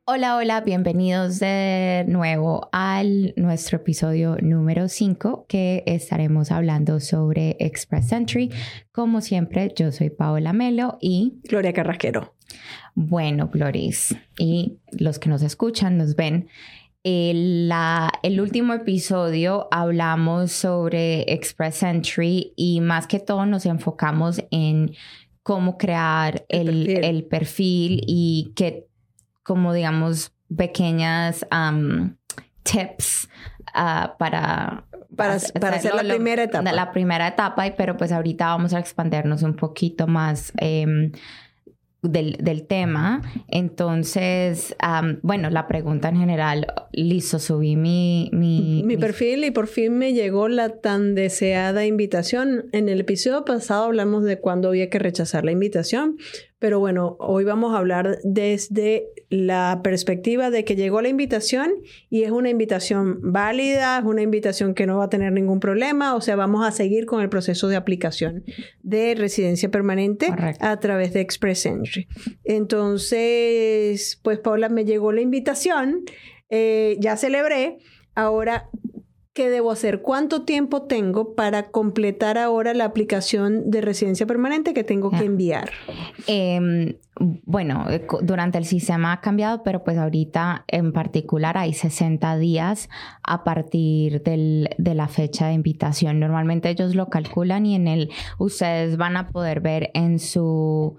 Hola, hola, bienvenidos de nuevo a nuestro episodio número 5 que estaremos hablando sobre Express Entry. Como siempre, yo soy Paola Melo y Gloria Carrasquero. Bueno, Gloris, y los que nos escuchan, nos ven. El último episodio hablamos sobre Express Entry y más que todo nos enfocamos en cómo crear el perfil y qué, como digamos, pequeñas tips para hacer la primera etapa. La primera etapa, pero pues ahorita vamos a expandernos un poquito más del tema. Entonces, bueno, la pregunta en general, listo, subí mi perfil y por fin me llegó la tan deseada invitación. En el episodio pasado hablamos de cuándo había que rechazar la invitación, pero bueno, hoy vamos a hablar desde la perspectiva de que llegó la invitación y es una invitación válida, es una invitación que no va a tener ningún problema, o sea, vamos a seguir con el proceso de aplicación de residencia permanente. Correcto. A través de Express Entry. Entonces, pues Paula, me llegó la invitación, ya celebré, ahora ¿qué debo hacer? ¿Cuánto tiempo tengo para completar ahora la aplicación de residencia permanente que tengo que enviar? Bueno, durante el sistema ha cambiado, pero pues ahorita en particular hay 60 días a partir de la fecha de invitación. Normalmente ellos lo calculan y ustedes van a poder ver en su...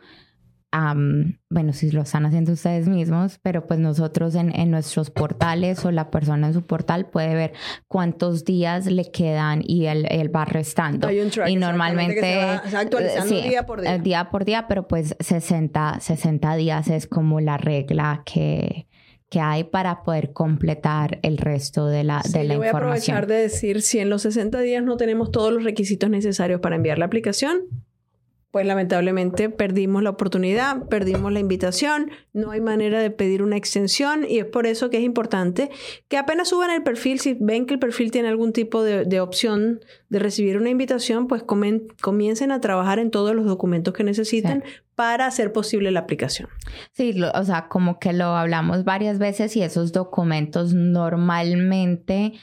bueno, si lo están haciendo ustedes mismos, pero pues nosotros en nuestros portales o la persona en su portal puede ver cuántos días le quedan y él va restando. Hay un track, y normalmente se va actualizando día por día. Día por día, pero pues 60 días es como la regla que hay para poder completar el resto de la información. Voy a aprovechar de decir, si en los 60 días no tenemos todos los requisitos necesarios para enviar la aplicación, pues lamentablemente perdimos la oportunidad, perdimos la invitación, no hay manera de pedir una extensión y es por eso que es importante que apenas suban el perfil, si ven que el perfil tiene algún tipo de opción de recibir una invitación, pues comiencen a trabajar en todos los documentos que necesiten para hacer posible la aplicación. Sí, o sea, como que lo hablamos varias veces y esos documentos normalmente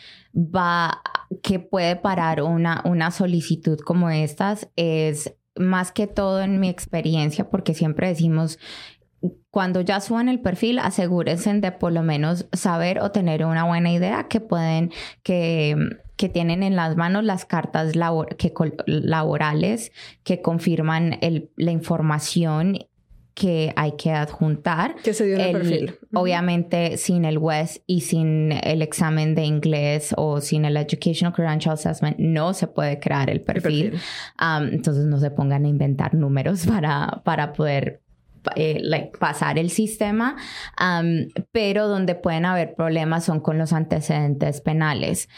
que puede parar una solicitud como estas es... Más que todo en mi experiencia, porque siempre decimos, cuando ya suban el perfil, asegúrense de por lo menos saber o tener una buena idea que tienen en las manos las cartas laborales que confirman la información que hay que adjuntar. Que se dio en el perfil. Obviamente, sin el WES y sin el examen de inglés o sin el Educational Credential Assessment, no se puede crear el perfil. Entonces, no se pongan a inventar números para poder pasar el sistema. Pero donde pueden haber problemas son con los antecedentes penales.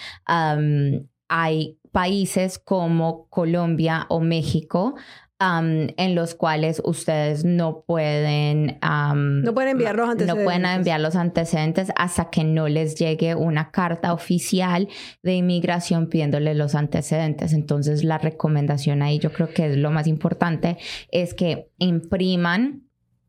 Hay países como Colombia o México en los cuales ustedes no pueden enviar los antecedentes. No pueden enviar los antecedentes hasta que no les llegue una carta oficial de inmigración pidiéndole los antecedentes. Entonces, la recomendación ahí, yo creo que es lo más importante, es que impriman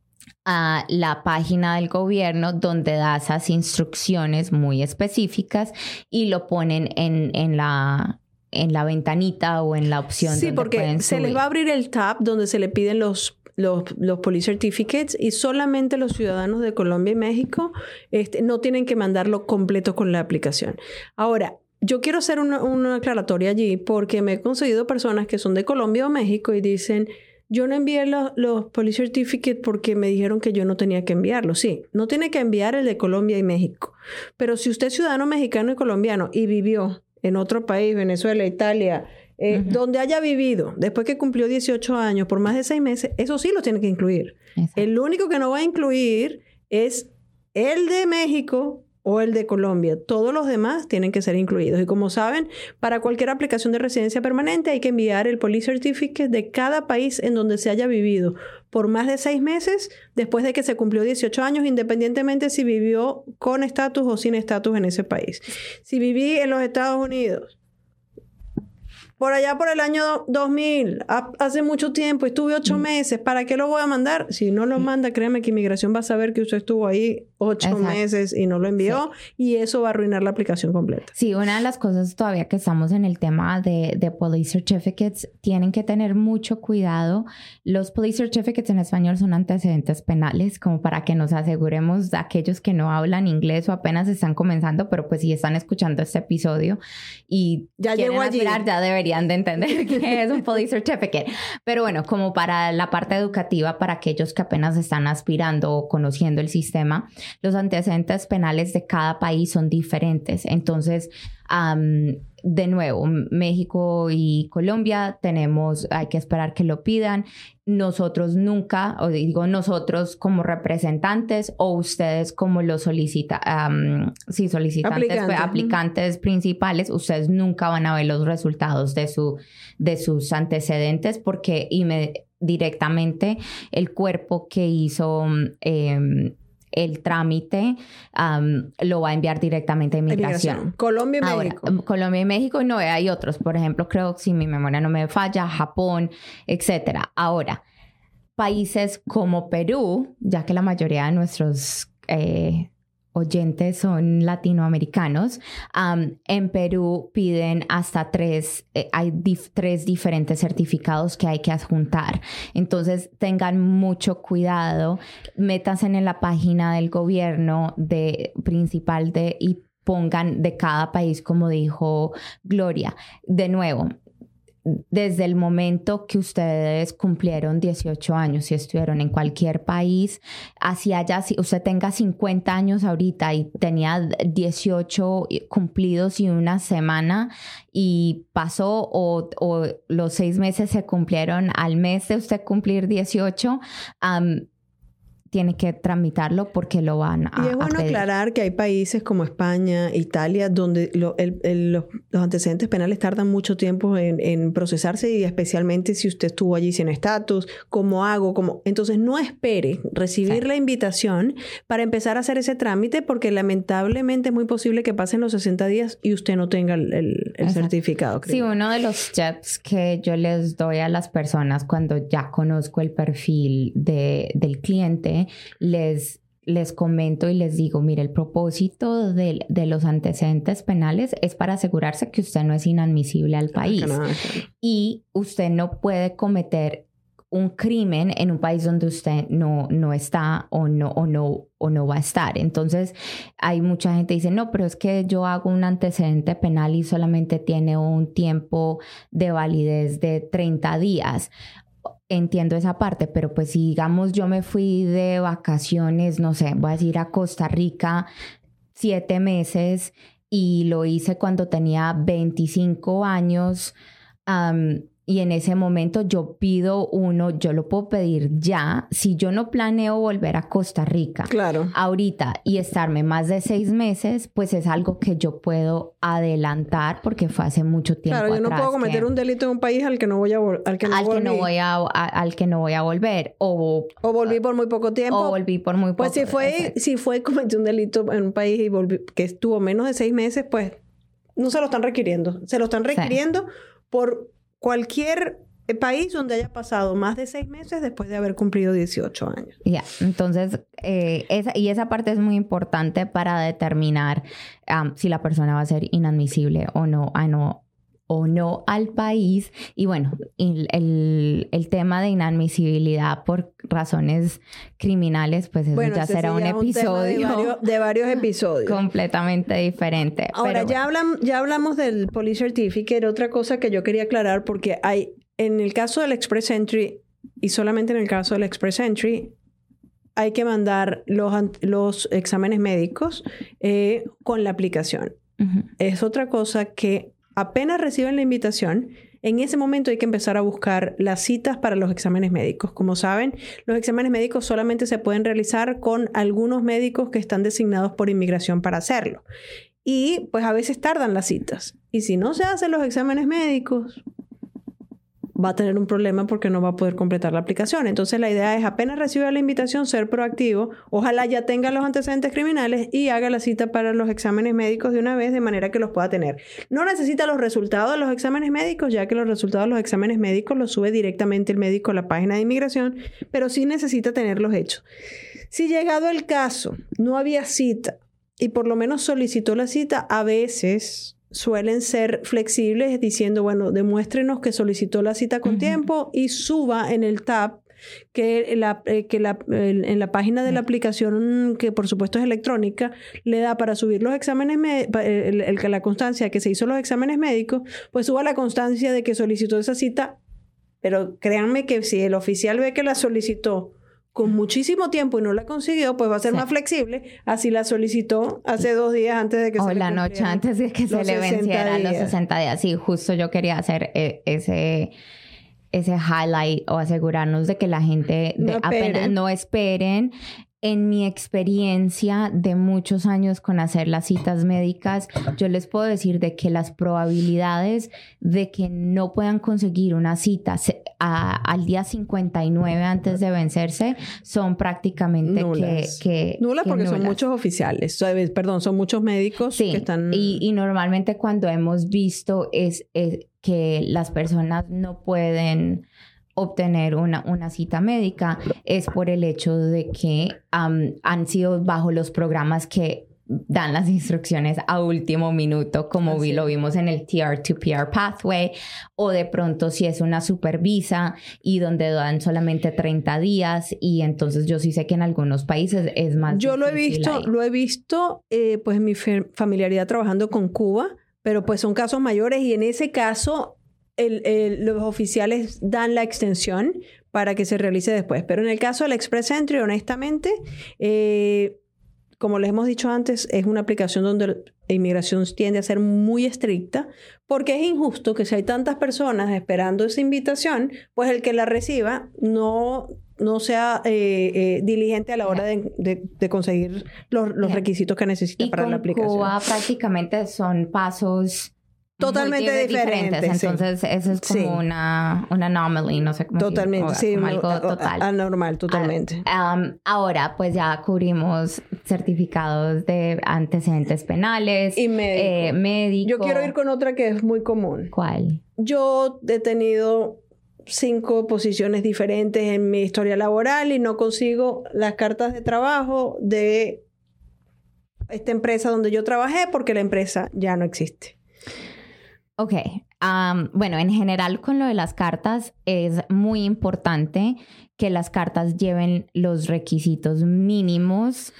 la página del gobierno donde da esas instrucciones muy específicas y lo ponen en la ventanita o en la opción. Sí, porque se les va a abrir el tab donde se le piden los police certificates y solamente los ciudadanos de Colombia y México no tienen que mandarlo completo con la aplicación. Ahora, yo quiero hacer una aclaratoria allí porque me he conseguido personas que son de Colombia o México y dicen, yo no envié los police certificates porque me dijeron que yo no tenía que enviarlos. Sí, no tiene que enviar el de Colombia y México. Pero si usted es ciudadano mexicano y colombiano y vivió en otro país, Venezuela, Italia, donde haya vivido después que cumplió 18 años por más de 6 meses, eso sí lo tiene que incluir. Exacto. El único que no va a incluir es el de México o el de Colombia. Todos los demás tienen que ser incluidos. Y como saben, para cualquier aplicación de residencia permanente hay que enviar el police certificate de cada país en donde se haya vivido por más de 6 meses después de que se cumplió 18 años, independientemente si vivió con estatus o sin estatus en ese país. Si viví en los Estados Unidos por allá por el año 2000, hace mucho tiempo, estuve 8 meses, ¿para qué lo voy a mandar? Si no lo manda, créeme que inmigración va a saber que usted estuvo ahí 8 meses y no lo envió, y eso va a arruinar la aplicación completa. Sí, una de las cosas todavía que estamos en el tema de Police Certificates, tienen que tener mucho cuidado. Los Police Certificates en español son antecedentes penales, como para que nos aseguremos de aquellos que no hablan inglés o apenas están comenzando, pero pues si están escuchando este episodio y ya quieren aspirar, ya deberían de entender qué es un Police Certificate. Pero bueno, como para la parte educativa, para aquellos que apenas están aspirando o conociendo el sistema, los antecedentes penales de cada país son diferentes. Entonces, de nuevo, México y Colombia hay que esperar que lo pidan. Nosotros nunca, o digo nosotros como representantes o ustedes como los aplicantes principales, ustedes nunca van a ver los resultados de sus antecedentes porque directamente el cuerpo que hizo el trámite lo va a enviar directamente a inmigración. Colombia y México. Ahora, Colombia y México, no, hay otros. Por ejemplo, creo, si mi memoria no me falla, Japón, etcétera. Ahora, países como Perú, ya que la mayoría de nuestros oyentes son latinoamericanos, en Perú piden hasta hay tres diferentes certificados que hay que adjuntar. Entonces tengan mucho cuidado, métanse en la página del gobierno principal y pongan de cada país, como dijo Gloria. De nuevo, desde el momento que ustedes cumplieron 18 años y estuvieron en cualquier país, si usted tenga 50 años ahorita y tenía 18 cumplidos y una semana y pasó o los 6 meses se cumplieron al mes de usted cumplir 18, tiene que tramitarlo porque lo van a Y es bueno aclarar que hay países como España, Italia, donde los antecedentes penales tardan mucho tiempo en procesarse, y especialmente si usted estuvo allí sin estatus. ¿Cómo hago? Entonces no espere recibir la invitación para empezar a hacer ese trámite, porque lamentablemente es muy posible que pasen los 60 días y usted no tenga el certificado. Sí, uno de los tips que yo les doy a las personas cuando ya conozco el perfil del cliente, les comento y les digo, mire, el propósito de los antecedentes penales es para asegurarse que usted no es inadmisible al país. Y usted no puede cometer un crimen en un país donde usted no está o no va a estar. Entonces, hay mucha gente que dice, no, pero es que yo hago un antecedente penal y solamente tiene un tiempo de validez de 30 días. Entiendo esa parte, pero pues si digamos yo me fui de vacaciones, no sé, voy a decir a Costa Rica 7 meses y lo hice cuando tenía 25 años, y en ese momento yo pido yo lo puedo pedir ya. Si yo no planeo volver a Costa Rica ahorita y estarme más de 6 meses, pues es algo que yo puedo adelantar porque fue hace mucho tiempo atrás. Claro, yo no puedo cometer un delito en un país al que no voy a volver. O volví por muy poco tiempo. Pues si cometí un delito en un país y volví, que estuvo menos de 6 meses, pues no se lo están requiriendo. Se lo están requiriendo por cualquier país donde haya pasado más de 6 meses después de haber cumplido 18 años. Entonces, esa parte es muy importante para determinar si la persona va a ser inadmisible o no al país. Y bueno, el tema de inadmisibilidad por razones criminales, pues eso ya será un episodio de varios episodios completamente diferente. Ahora, ya hablamos del Police Certificate. Otra cosa que yo quería aclarar, porque en el caso del Express Entry, y solamente en el caso del Express Entry, hay que mandar los exámenes médicos con la aplicación. Uh-huh. Es otra cosa que apenas reciben la invitación, en ese momento hay que empezar a buscar las citas para los exámenes médicos. Como saben, los exámenes médicos solamente se pueden realizar con algunos médicos que están designados por inmigración para hacerlo. Y pues a veces tardan las citas. Y si no se hacen los exámenes médicos, va a tener un problema porque no va a poder completar la aplicación. Entonces la idea es, apenas reciba la invitación, ser proactivo. Ojalá ya tenga los antecedentes criminales y haga la cita para los exámenes médicos de una vez, de manera que los pueda tener. No necesita los resultados de los exámenes médicos, ya que los resultados de los exámenes médicos los sube directamente el médico a la página de inmigración, pero sí necesita tenerlos hechos. Si llegado el caso no había cita y por lo menos solicitó la cita, a veces suelen ser flexibles diciendo, bueno, demuéstrenos que solicitó la cita con tiempo y suba en el tab que en la página de la aplicación, que por supuesto es electrónica, le da para subir los exámenes, la constancia de que se hizo los exámenes médicos, pues suba la constancia de que solicitó esa cita. Pero créanme que si el oficial ve que la solicitó con muchísimo tiempo y no la consiguió, pues va a ser más flexible. Así la solicitó hace 2 días antes de que se le la noche antes de que se le vencieran los 60 días. Sí, justo yo quería hacer ese highlight o asegurarnos de que la gente apenas no esperen. En mi experiencia de muchos años con hacer las citas médicas, yo les puedo decir de que las probabilidades de que no puedan conseguir una cita al día 59 antes de vencerse son prácticamente nulas. Nulas porque son muchos oficiales, son muchos médicos que están... Y normalmente cuando hemos visto es que las personas no pueden obtener una cita médica es por el hecho de que han sido bajo los programas que dan las instrucciones a último minuto, como lo vimos en el TR2PR Pathway, o de pronto si es una supervisa y donde dan solamente 30 días, y entonces yo sí sé que en algunos países es más difícil. Yo lo he visto pues en mi familiaridad trabajando con Cuba, pero pues son casos mayores y en ese caso los oficiales dan la extensión para que se realice después. Pero en el caso del Express Entry, honestamente, como les hemos dicho antes, es una aplicación donde la inmigración tiende a ser muy estricta, porque es injusto que si hay tantas personas esperando esa invitación, pues el que la reciba no sea diligente a la hora de conseguir los requisitos que necesita para la aplicación. Y con Cuba prácticamente son pasos totalmente diferentes. Entonces, eso es como una anomaly, no sé cómo totalmente, decir, como algo total. Anormal, totalmente. Ahora, pues ya cubrimos certificados de antecedentes penales. Y médico. Yo quiero ir con otra que es muy común. ¿Cuál? Yo he tenido 5 posiciones diferentes en mi historia laboral y no consigo las cartas de trabajo de esta empresa donde yo trabajé porque la empresa ya no existe. Ok, bueno, en general con lo de las cartas es muy importante que las cartas lleven los requisitos mínimos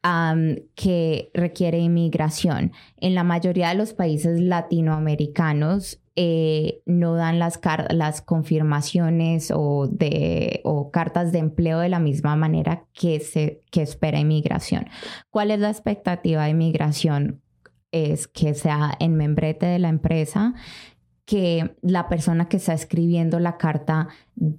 que requiere inmigración. En la mayoría de los países latinoamericanos no dan las confirmaciones o cartas de empleo de la misma manera que espera inmigración. ¿Cuál es la expectativa de inmigración? Es que sea en membrete de la empresa, que la persona que está escribiendo la carta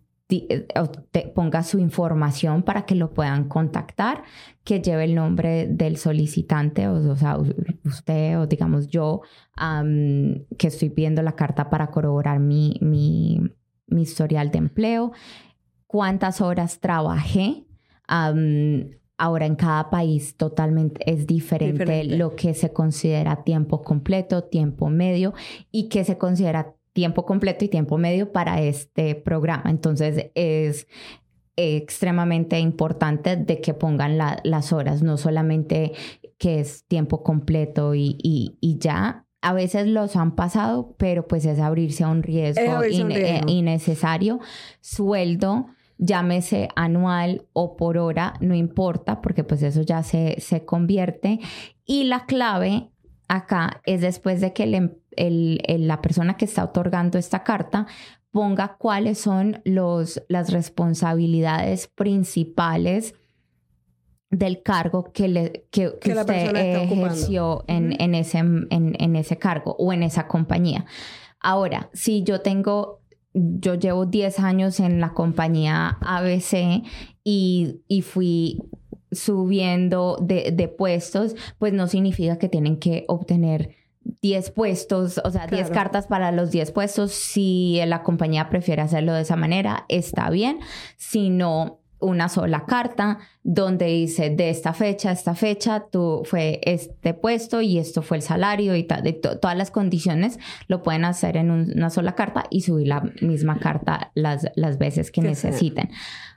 ponga su información para que lo puedan contactar, que lleve el nombre del solicitante, o sea, usted o digamos yo, que estoy pidiendo la carta para corroborar mi historial de empleo, cuántas horas trabajé. Ahora en cada país totalmente es diferente lo que se considera tiempo completo, tiempo medio y que se considera tiempo completo y tiempo medio para este programa. Entonces es extremadamente importante de que pongan las horas, no solamente que es tiempo completo y ya. A veces los han pasado, pero pues es abrirse a un riesgo innecesario. Sueldo, llámese anual o por hora, no importa, porque pues eso ya se convierte. Y la clave acá es después de que la persona que está otorgando esta carta ponga cuáles son las responsabilidades principales del cargo que usted ejerció en ese cargo o en esa compañía. Ahora, si yo llevo 10 años en la compañía ABC y fui subiendo de puestos, pues no significa que tienen que obtener 10 puestos, o sea, 10 cartas para los 10 puestos. Si la compañía prefiere hacerlo de esa manera, está bien. Si no, una sola carta donde dice de esta fecha a esta fecha tú fue este puesto y esto fue el salario y todas las condiciones lo pueden hacer en una sola carta y subir la misma carta las veces que necesiten.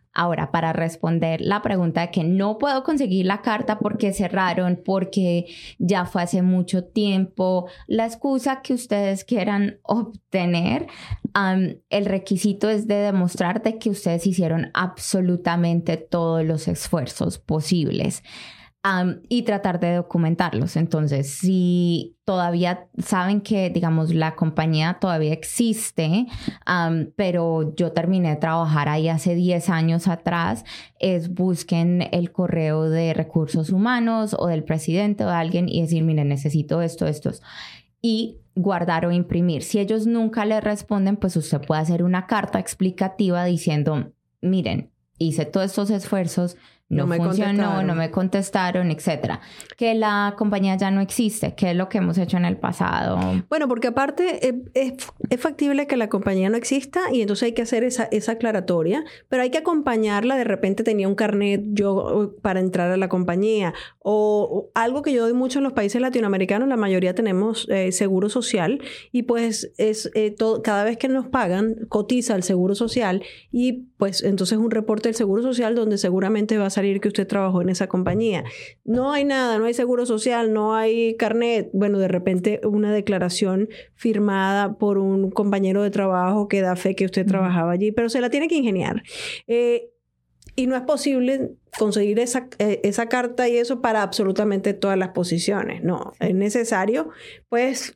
Ahora, para responder la pregunta de que no puedo conseguir la carta porque cerraron, porque ya fue hace mucho tiempo, la excusa que ustedes quieran obtener, el requisito es de demostrar de que ustedes hicieron absolutamente todos los esfuerzos posibles. Y tratar de documentarlos. Entonces, si todavía saben que, digamos, la compañía todavía existe, pero yo terminé de trabajar ahí hace 10 años atrás, busquen el correo de recursos humanos o del presidente o de alguien y decir, miren, necesito esto. Y guardar o imprimir. Si ellos nunca le responden, pues usted puede hacer una carta explicativa diciendo, miren, hice todos estos esfuerzos, no funcionó, no me contestaron, etcétera. Que la compañía ya no existe, que es lo que hemos hecho en el pasado. Bueno, porque aparte es factible que la compañía no exista y entonces hay que hacer esa aclaratoria, pero hay que acompañarla. De repente tenía un carnet yo para entrar a la compañía o algo que yo doy mucho en los países latinoamericanos, la mayoría tenemos seguro social y pues cada vez que nos pagan cotiza el seguro social y pues entonces un reporte del seguro social donde seguramente va a salir que usted trabajó en esa compañía. No hay nada, no hay seguro social, no hay carnet. Bueno, de repente una declaración firmada por un compañero de trabajo que da fe que usted trabajaba allí, pero se la tiene que ingeniar. Y no es posible conseguir esa carta y eso para absolutamente todas las posiciones. No, es necesario, pues,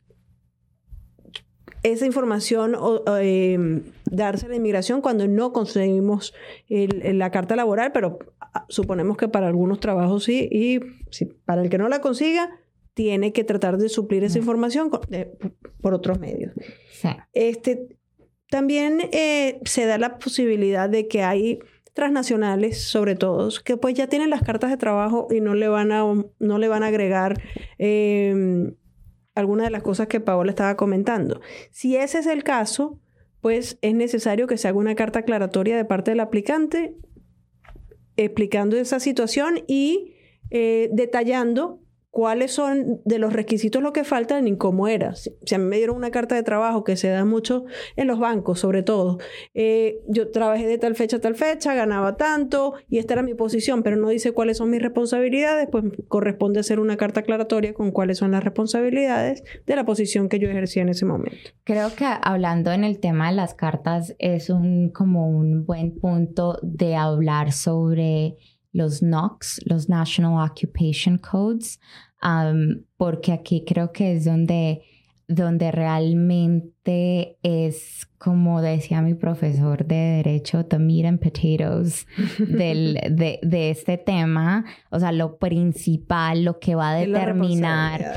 esa información darse a la inmigración cuando no conseguimos la carta laboral, pero suponemos que para algunos trabajos sí, y si para el que no la consiga, tiene que tratar de suplir esa información por otros medios. Sí. También se da la posibilidad de que hay transnacionales, sobre todo, que pues ya tienen las cartas de trabajo y no le van a agregar algunas de las cosas que Paola estaba comentando. Si ese es el caso, pues es necesario que se haga una carta aclaratoria de parte del aplicante explicando esa situación y detallando cuáles son de los requisitos lo que faltan y cómo era. Si a mí me dieron una carta de trabajo que se da mucho en los bancos, sobre todo. Yo trabajé de tal fecha a tal fecha, ganaba tanto y esta era mi posición, pero no dice cuáles son mis responsabilidades, pues corresponde hacer una carta aclaratoria con cuáles son las responsabilidades de la posición que yo ejercía en ese momento. Creo que hablando en el tema de las cartas es como un buen punto de hablar sobre los NOCs, los National Occupation Codes, porque aquí creo que es donde realmente es, como decía mi profesor de Derecho, the meat and potatoes de este tema. O sea, lo principal, lo que va a determinar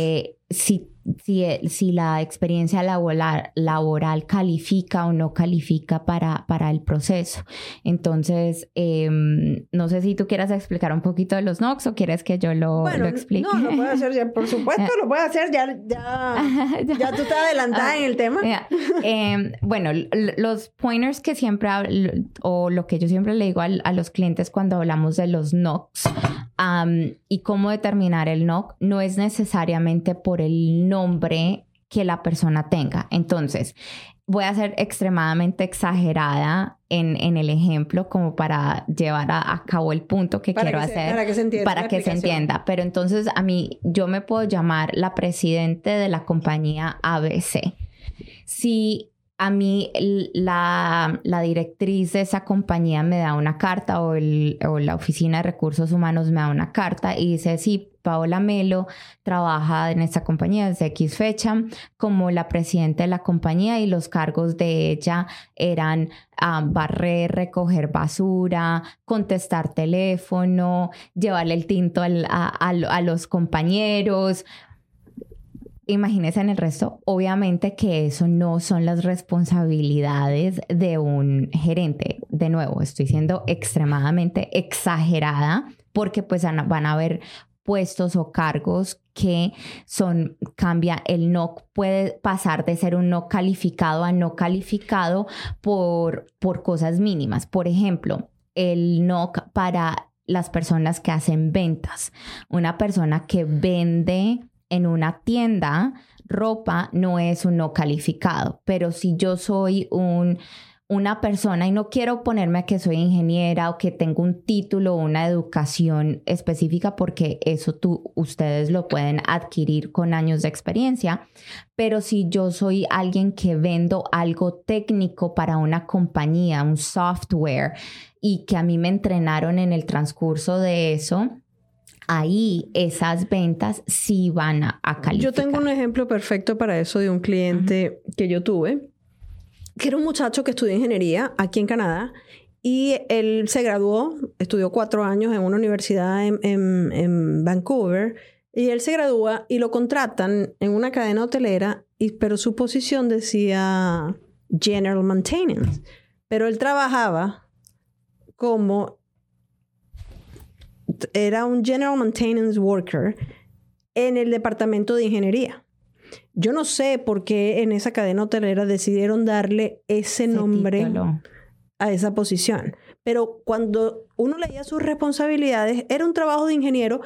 si la experiencia laboral califica o no califica para el proceso. Entonces, no sé si tú quieras explicar un poquito de los NOCs o quieres que yo lo explique. No, lo puedo hacer ya, por supuesto, lo puedo hacer ya tú estás adelantada en el tema. Bueno, los pointers que siempre hablo, o lo que yo siempre le digo a los clientes cuando hablamos de los NOCs, y cómo determinar el NOC, no es necesariamente por el nombre que la persona tenga. Entonces, voy a ser extremadamente exagerada en el ejemplo como para llevar a cabo el punto que quiero hacer. Para que se entienda. Pero entonces, yo me puedo llamar la presidente de la compañía ABC. Si a mí la directriz de esa compañía me da una carta o la oficina de recursos humanos me da una carta y dice, sí, Paola Melo trabaja en esta compañía desde X fecha como la presidenta de la compañía y los cargos de ella eran barrer, recoger basura, contestar teléfono, llevarle el tinto a los compañeros. Imagínense en el resto, obviamente que eso no son las responsabilidades de un gerente. De nuevo, estoy siendo extremadamente exagerada porque pues van a haber puestos o cargos que cambia el NOC, puede pasar de ser un no calificado a no calificado por cosas mínimas. Por ejemplo, el NOC para las personas que hacen ventas. Una persona que vende en una tienda ropa no es un no calificado, pero si yo soy un una persona, y no quiero ponerme a que soy ingeniera o que tengo un título o una educación específica, porque eso ustedes lo pueden adquirir con años de experiencia, pero si yo soy alguien que vendo algo técnico para una compañía, un software, y que a mí me entrenaron en el transcurso de eso, ahí esas ventas sí van a calificar. Yo tengo un ejemplo perfecto para eso de un cliente que yo tuve, que era un muchacho que estudió ingeniería aquí en Canadá, y él se graduó, estudió 4 años en una universidad en Vancouver, y él se gradúa y lo contratan en una cadena hotelera, pero su posición decía General Maintenance, pero él trabajaba como... Era un General Maintenance Worker en el departamento de ingeniería. Yo no sé por qué en esa cadena hotelera decidieron darle ese nombre título a esa posición. Pero cuando uno leía sus responsabilidades, era un trabajo de ingeniero,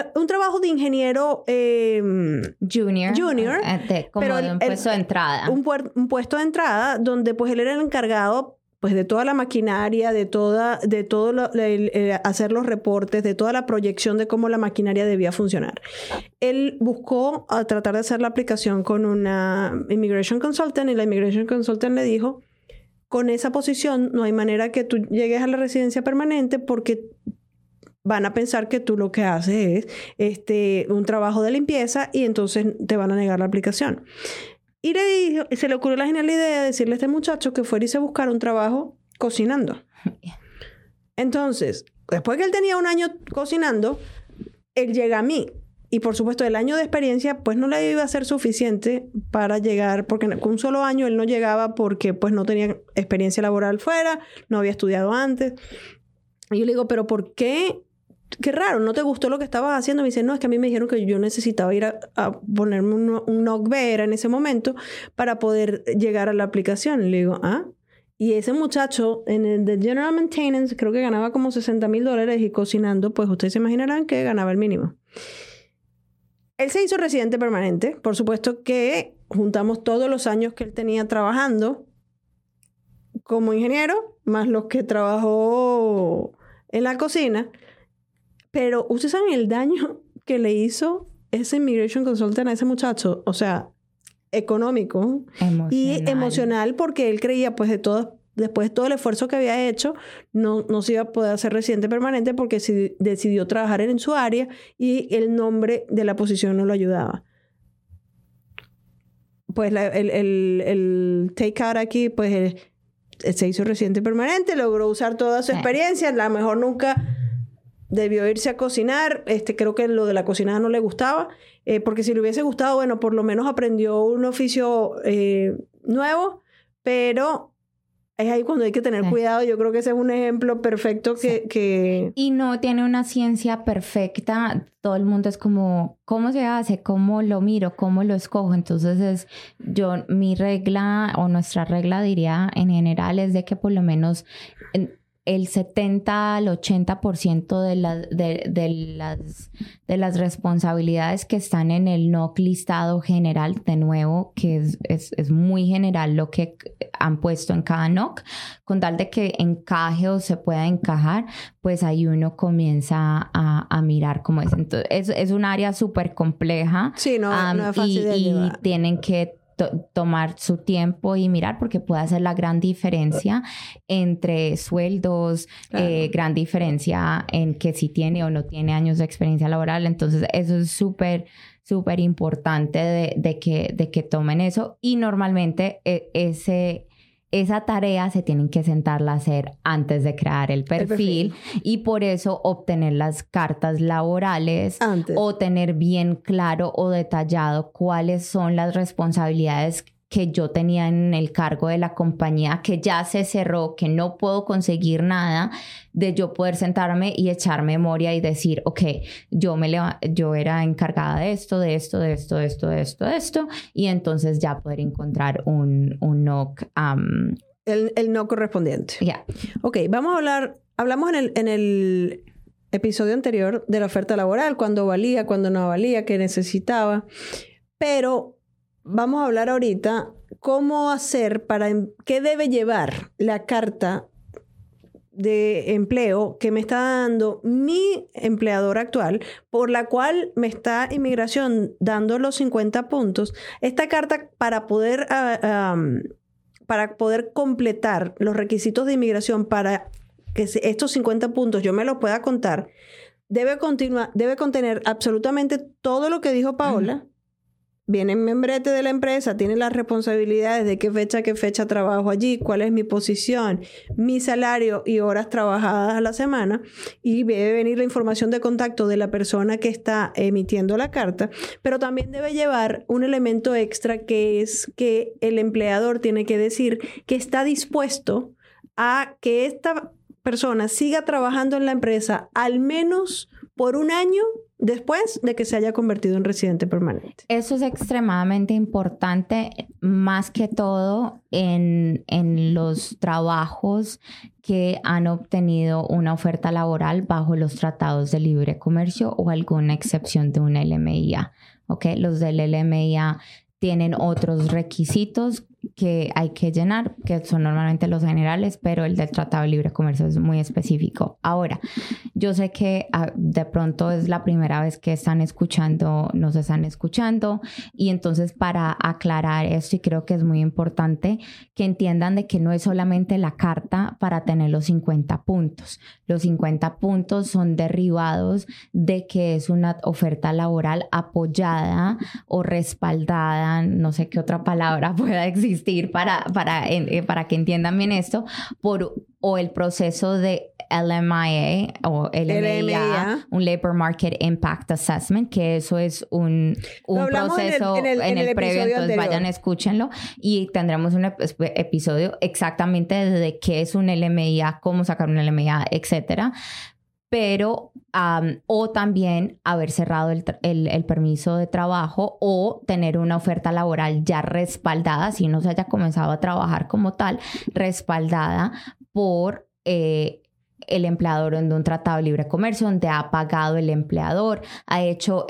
junior, como pero de un puesto de entrada. Un puesto de entrada donde pues él era el encargado pues de toda la maquinaria, de todo hacer los reportes, de toda la proyección de cómo la maquinaria debía funcionar. Él buscó a tratar de hacer la aplicación con una Immigration Consultant, y la Immigration Consultant le dijo: con esa posición no hay manera que tú llegues a la residencia permanente, porque van a pensar que tú lo que haces es un trabajo de limpieza, y entonces te van a negar la aplicación. Y se le ocurrió la genial idea de decirle a este muchacho que fuera y se buscara un trabajo cocinando. Entonces, después que él tenía 1 año cocinando, él llega a mí. Y por supuesto, el año de experiencia pues no le iba a ser suficiente para llegar, porque con un solo año él no llegaba, porque pues no tenía experiencia laboral fuera, no había estudiado antes. Y yo le digo: ¿pero por qué? Qué raro, ¿no te gustó lo que estabas haciendo? Me dice: no, es que a mí me dijeron que yo necesitaba ir a ponerme un NOC, era en ese momento, para poder llegar a la aplicación. Le digo: y ese muchacho en el de General Maintenance creo que ganaba como $60,000, y cocinando, pues ustedes se imaginarán que ganaba el mínimo. Él se hizo residente permanente. Por supuesto que juntamos todos los años que él tenía trabajando como ingeniero, más los que trabajó en la cocina. Pero ustedes saben el daño que le hizo ese Immigration Consultant a ese muchacho. O sea, económico y emocional, porque él creía, pues, después de todo el esfuerzo que había hecho, no se iba a poder hacer residente permanente, porque decidió trabajar en su área y el nombre de la posición no lo ayudaba. Pues el take out aquí, pues, se hizo residente permanente, logró usar toda su experiencia. A lo mejor nunca debió irse a cocinar. Creo que lo de la cocinada no le gustaba, porque si le hubiese gustado, bueno, por lo menos aprendió un oficio nuevo, pero es ahí cuando hay que tener cuidado. Yo creo que ese es un ejemplo perfecto que... Y no tiene una ciencia perfecta. Todo el mundo es como, ¿cómo se hace? ¿Cómo lo miro? ¿Cómo lo escojo? Entonces mi regla, o nuestra regla, diría, en general, es de que por lo menos el 70 al 80% de las responsabilidades que están en el NOC listado general, de nuevo, que es muy general lo que han puesto en cada NOC, con tal de que encaje o se pueda encajar, pues ahí uno comienza a mirar cómo es. Entonces, es un área súper compleja. Sí, no es fácil de llevar. Y tienen que tomar su tiempo y mirar, porque puede hacer la gran diferencia entre sueldos, claro. Gran diferencia en que si tiene o no tiene años de experiencia laboral. Entonces eso es súper importante de que tomen eso, y normalmente esa tarea se tienen que sentarla a hacer antes de crear el perfil. Y por eso obtener las cartas laborales antes, o tener bien claro o detallado cuáles son las responsabilidades que yo tenía en el cargo de la compañía, que ya se cerró, que no puedo conseguir nada, de yo poder sentarme y echar memoria y decir, ok, yo era encargada de esto, y entonces ya poder encontrar un NOC. El NOC correspondiente. Ya. Yeah. Ok, hablamos en el episodio anterior de la oferta laboral, cuándo valía, cuándo no valía, qué necesitaba, pero vamos a hablar ahorita cómo hacer qué debe llevar la carta de empleo que me está dando mi empleador actual, por la cual me está Inmigración dando los 50 puntos. Esta carta, para poder completar los requisitos de inmigración para que estos 50 puntos yo me los pueda contar, debe contener absolutamente todo lo que dijo Paola. Viene en membrete de la empresa, tiene las responsabilidades de qué fecha trabajo allí, cuál es mi posición, mi salario y horas trabajadas a la semana, y debe venir la información de contacto de la persona que está emitiendo la carta, pero también debe llevar un elemento extra, que es que el empleador tiene que decir que está dispuesto a que esta persona siga trabajando en la empresa al menos por un año después de que se haya convertido en residente permanente. Eso es extremadamente importante, más que todo en los trabajos que han obtenido una oferta laboral bajo los tratados de libre comercio o alguna excepción de una LMIA. ¿Okay? Los del LMIA tienen otros requisitos que hay que llenar, que son normalmente los generales, pero el del Tratado de Libre Comercio es muy específico. Ahora, yo sé que de pronto es la primera vez que nos están escuchando, y entonces para aclarar esto, y creo que es muy importante que entiendan de que no es solamente la carta para tener los 50 puntos. Los 50 puntos son derivados de que es una oferta laboral apoyada o respaldada, no sé qué otra palabra pueda existir para que entiendan bien esto, o el proceso de LMIA o LMIA, un Labor Market Impact Assessment, que eso es un proceso en el previo, entonces anterior. Vayan, escúchenlo, y tendremos un episodio exactamente de qué es un LMIA, cómo sacar un LMIA, etcétera. Pero, o también haber cerrado el permiso de trabajo, o tener una oferta laboral ya respaldada, si no se haya comenzado a trabajar como tal, respaldada por el empleador, en un tratado de libre comercio, donde ha pagado el empleador, ha hecho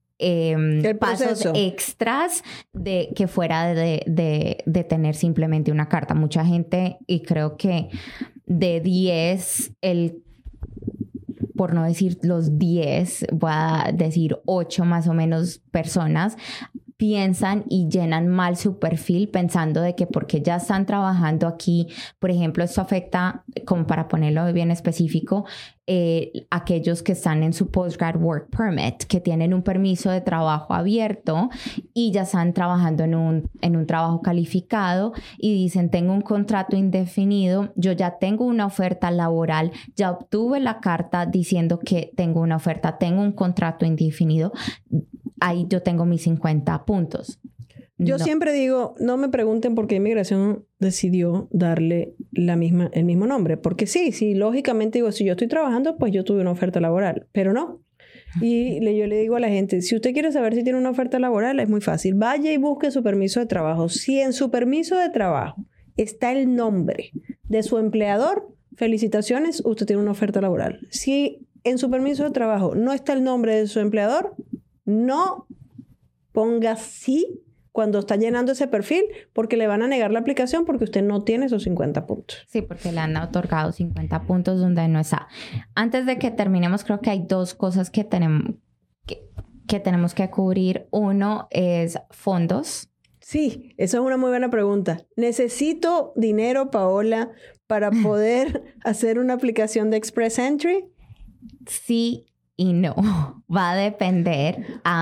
pasos extras de que fuera de tener simplemente una carta. Mucha gente, y creo que de 10, por no decir los 10, voy a decir 8 más o menos personas, piensan y llenan mal su perfil pensando de que porque ya están trabajando aquí, por ejemplo, esto afecta, como para ponerlo bien específico, aquellos que están en su Postgrad Work Permit, que tienen un permiso de trabajo abierto y ya están trabajando en un trabajo calificado, y dicen: tengo un contrato indefinido, yo ya tengo una oferta laboral, ya obtuve la carta diciendo que tengo una oferta, tengo un contrato indefinido, ahí yo tengo mis 50 puntos. Yo siempre digo, no me pregunten por qué Inmigración decidió darle el mismo nombre. Porque sí, lógicamente digo, si yo estoy trabajando, pues yo tuve una oferta laboral. Pero no. Y yo le digo a la gente, si usted quiere saber si tiene una oferta laboral, es muy fácil. Vaya y busque su permiso de trabajo. Si en su permiso de trabajo está el nombre de su empleador, felicitaciones, usted tiene una oferta laboral. Si en su permiso de trabajo no está el nombre de su empleador, no ponga sí cuando está llenando ese perfil, porque le van a negar la aplicación porque usted no tiene esos 50 puntos. Sí, porque le han otorgado 50 puntos donde no está. Antes de que terminemos, creo que hay 2 cosas que tenemos que cubrir. Uno es fondos. Sí, eso es una muy buena pregunta. ¿Necesito dinero, Paola, para poder hacer una aplicación de Express Entry? Sí y no. Va a depender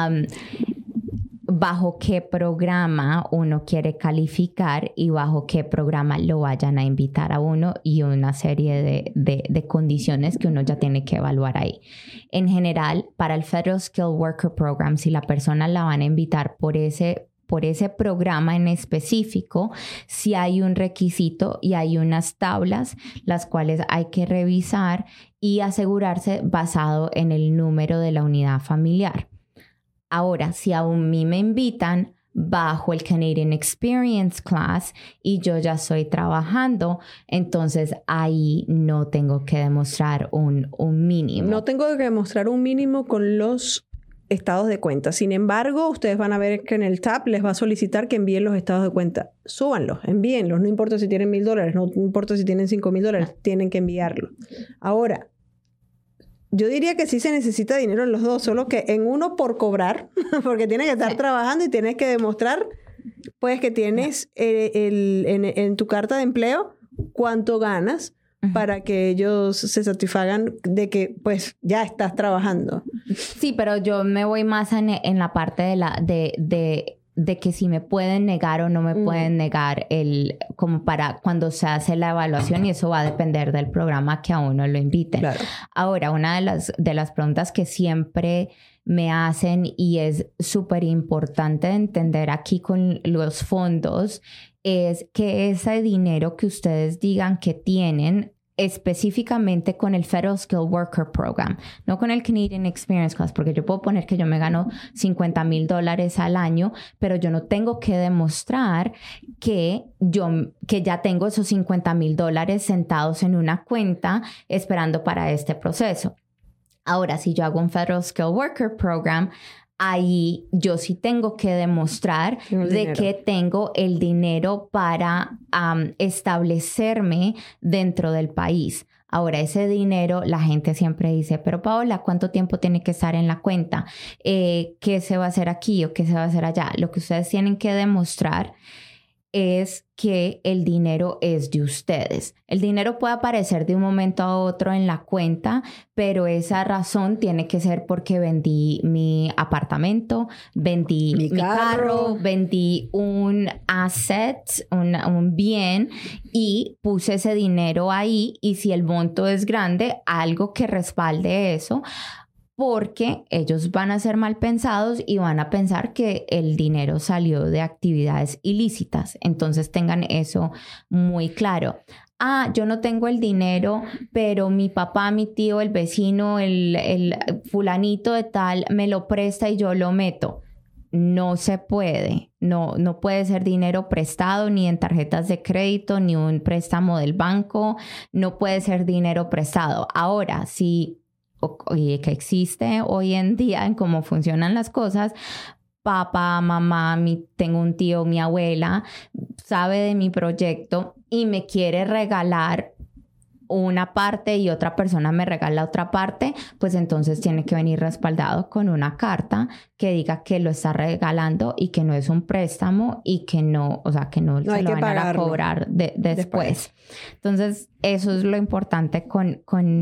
bajo qué programa uno quiere calificar y bajo qué programa lo vayan a invitar a uno, y una serie de condiciones que uno ya tiene que evaluar ahí. En general, para el Federal Skilled Worker Program, si la persona la van a invitar por ese programa en específico, si hay un requisito y hay unas tablas las cuales hay que revisar y asegurarse basado en el número de la unidad familiar. Ahora, si a mí me invitan bajo el Canadian Experience Class y yo ya estoy trabajando, entonces ahí no tengo que demostrar un mínimo. No tengo que demostrar un mínimo con los estados de cuenta. Sin embargo, ustedes van a ver que en el tab les va a solicitar que envíen los estados de cuenta. Súbanlos, envíenlos. No importa si tienen $1,000, no importa si tienen $5,000, tienen que enviarlo. Ahora, yo diría que sí se necesita dinero en los dos, solo que en uno por cobrar, porque tienes que estar trabajando y tienes que demostrar, pues, que tienes en tu carta de empleo cuánto ganas para que ellos se satisfagan de que, pues, ya estás trabajando. Sí, pero yo me voy más en la parte de que si me pueden negar o no me pueden negar como para cuando se hace la evaluación, y eso va a depender del programa que a uno lo inviten. Claro. Ahora, una de las preguntas que siempre me hacen y es súper importante de entender aquí con los fondos es que ese dinero que ustedes digan que tienen específicamente con el Federal Skilled Worker Program, no con el Canadian Experience Class, porque yo puedo poner que yo me gano $50,000 al año, pero yo no tengo que demostrar que ya tengo esos $50,000 sentados en una cuenta esperando para este proceso. Ahora, si yo hago un Federal Skilled Worker Program, ahí yo sí tengo que demostrar de que tengo el dinero para establecerme dentro del país. Ahora, ese dinero, la gente siempre dice, pero Paola, ¿cuánto tiempo tiene que estar en la cuenta? ¿Qué se va a hacer aquí o qué se va a hacer allá? Lo que ustedes tienen que demostrar es que el dinero es de ustedes. El dinero puede aparecer de un momento a otro en la cuenta, pero esa razón tiene que ser porque vendí mi apartamento, vendí mi carro, vendí un asset, un bien, y puse ese dinero ahí, y si el monto es grande, algo que respalde eso, porque ellos van a ser mal pensados y van a pensar que el dinero salió de actividades ilícitas. Entonces tengan eso muy claro. Yo no tengo el dinero, pero mi papá, mi tío, el vecino, el fulanito de tal me lo presta y yo lo meto. No se puede. No puede ser dinero prestado ni en tarjetas de crédito, ni un préstamo del banco. No puede ser dinero prestado. Ahora, si que existe hoy en día en cómo funcionan las cosas, papá, mamá, tengo un tío, mi abuela, sabe de mi proyecto y me quiere regalar una parte y otra persona me regala otra parte, pues entonces tiene que venir respaldado con una carta que diga que lo está regalando y que no es un préstamo y que no, o sea, que no se lo van a cobrar después. Entonces, eso es lo importante con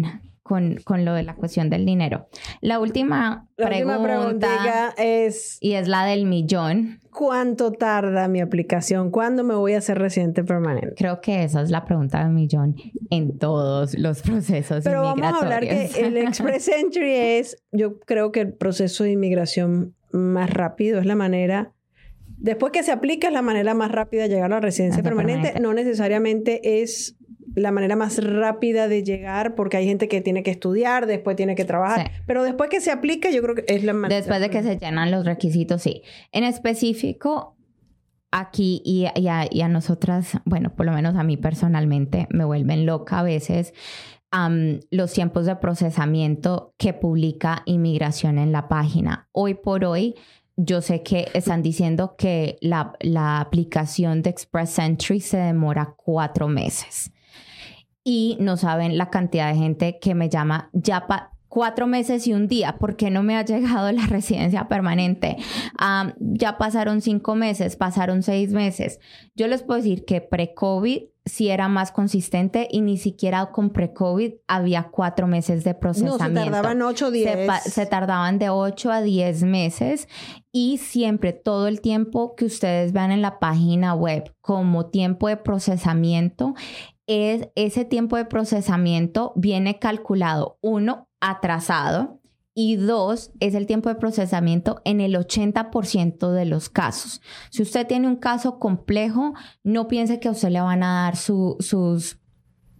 lo de la cuestión del dinero. La última pregunta es... Y es la del millón. ¿Cuánto tarda mi aplicación? ¿Cuándo me voy a hacer residente permanente? Creo que esa es la pregunta del millón en todos los procesos Pero inmigratorios. Vamos a hablar que el Express Entry es... Yo creo que el proceso de inmigración más rápido es la manera... Después que se aplica es la manera más rápida de llegar a la residencia permanente. No necesariamente es la manera más rápida de llegar, porque hay gente que tiene que estudiar, después tiene que trabajar. Sí. Pero después que se aplica, yo creo que es la manera... Después de que se llenan los requisitos, sí. En específico, aquí y a nosotras, bueno, por lo menos a mí personalmente, me vuelven loca a veces los tiempos de procesamiento que publica Inmigración en la página. Hoy por hoy, yo sé que están diciendo que la aplicación de Express Entry se demora 4 meses. Y no saben la cantidad de gente que me llama ya 4 meses y un día. ¿Por qué no me ha llegado la residencia permanente? Ya pasaron 5 meses, pasaron 6 meses. Yo les puedo decir que pre-COVID sí era más consistente y ni siquiera con pre-COVID había 4 meses de procesamiento. No, se tardaban 8 o 10. Se tardaban de 8 a 10 meses y siempre, todo el tiempo que ustedes vean en la página web como tiempo de procesamiento, ese tiempo de procesamiento viene calculado, 1, atrasado, y 2, es el tiempo de procesamiento en el 80% de los casos. Si usted tiene un caso complejo, no piense que a usted le van a dar sus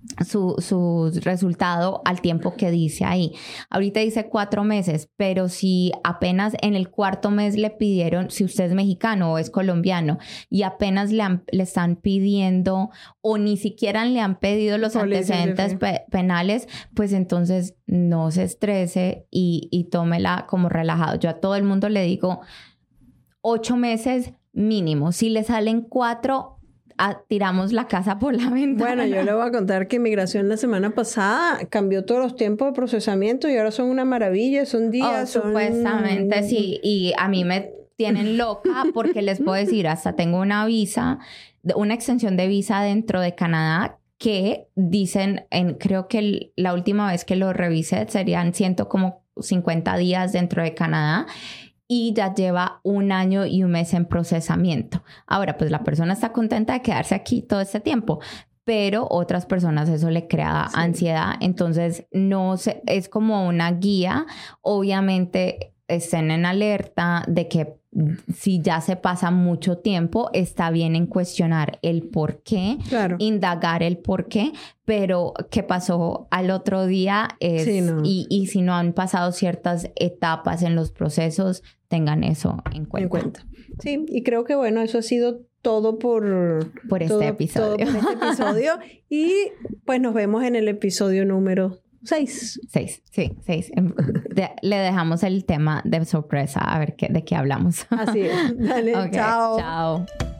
su resultado al tiempo que dice ahí. Ahorita dice 4 meses, pero si apenas en el 4º mes le pidieron, si usted es mexicano o es colombiano, y apenas le están pidiendo o ni siquiera le han pedido los antecedentes penales, pues entonces no se estrese y tómela como relajado. Yo a todo el mundo le digo 8 meses mínimo. Si le salen 4, tiramos la casa por la ventana. Bueno, yo le voy a contar que Inmigración la semana pasada cambió todos los tiempos de procesamiento y ahora son una maravilla, son días. Supuestamente sí, y a mí me tienen loca porque les puedo decir, hasta tengo una visa, una extensión de visa dentro de Canadá que dicen, creo que la última vez que lo revisé serían 150 días dentro de Canadá. Y ya lleva 1 año y 1 mes en procesamiento. Ahora, pues la persona está contenta de quedarse aquí todo este tiempo, pero otras personas eso le crea ansiedad. Entonces, no sé, es como una guía. Obviamente, estén en alerta de que si ya se pasa mucho tiempo, está bien en cuestionar el por qué, indagar el por qué, pero qué pasó al otro día es, y si no han pasado ciertas etapas en los procesos, tengan eso en cuenta. Sí, y creo que bueno, eso ha sido todo por este episodio. Todo por este episodio. Y pues nos vemos en el episodio número 6. 6. Le dejamos el tema de sorpresa, a ver de qué hablamos. Así es. Dale, okay, chao.